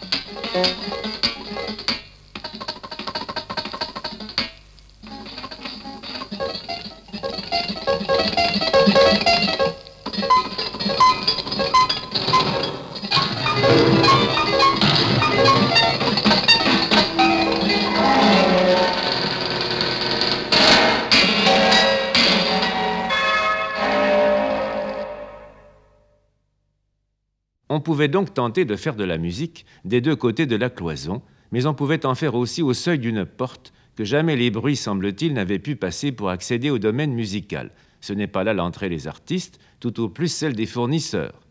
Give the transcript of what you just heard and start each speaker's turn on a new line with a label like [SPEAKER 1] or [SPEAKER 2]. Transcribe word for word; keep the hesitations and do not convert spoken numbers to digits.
[SPEAKER 1] On pouvait donc tenter de faire de la musique des deux côtés de la cloison, mais on pouvait en faire aussi au seuil d'une porte que jamais les bruits, semble-t-il, n'avaient pu passer pour accéder au domaine musical. Ce n'est pas là l'entrée des artistes, tout au plus celle des fournisseurs.